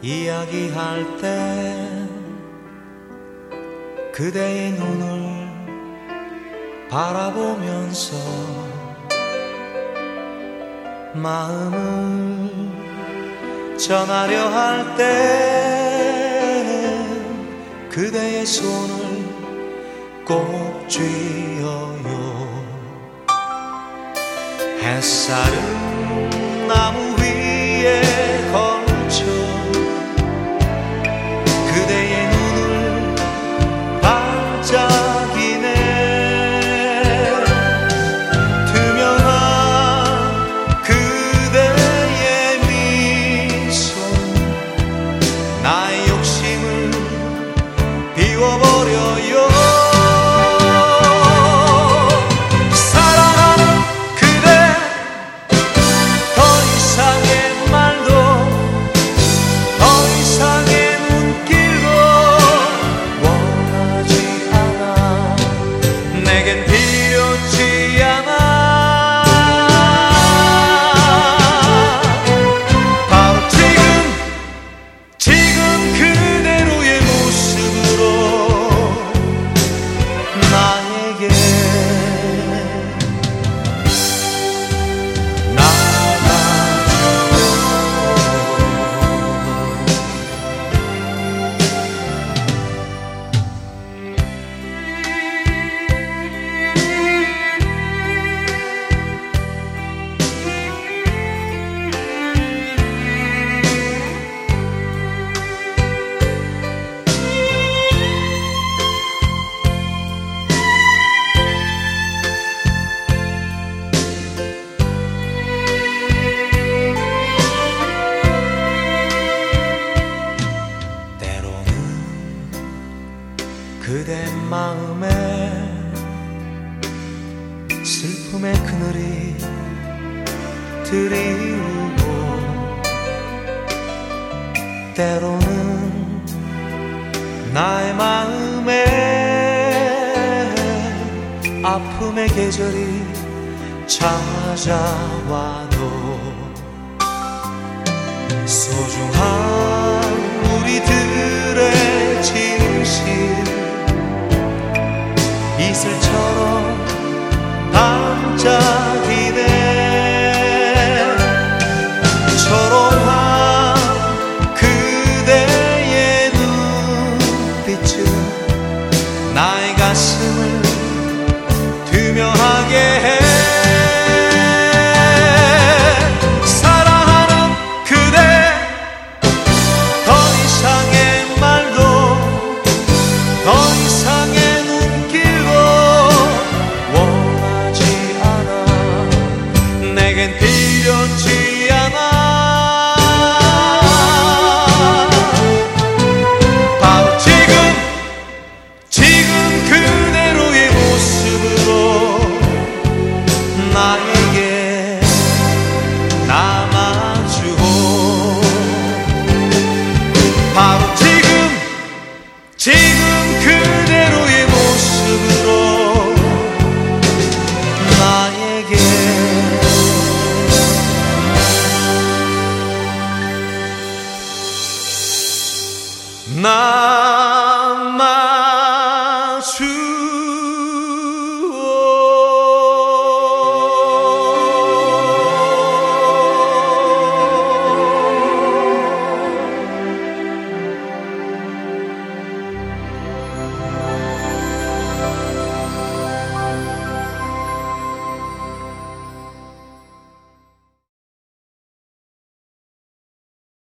이야기할 때 그대의 눈을 바라보면서 마음을 전하려 할 때 그대의 손을 꼭 쥐어요. 햇살은 나무 위에 걸쳐 그대의 눈을 반짝이네. 투명한 그대의 미소 나의 욕심을 비워버려요. 그대 마음에 슬픔의 그늘이 드리우고 때로는 나의 마음에 아픔의 계절이 찾아와도 소중한 우리들의 진실 이슬처럼 반짝이네. 초롱한 그대의 눈빛은 나의 가슴을 투명하게 해. 사랑하는 그대 더 이상의 말도 더 이상의 필요치 않아. 바로 지금 그대로의 모습으로 나의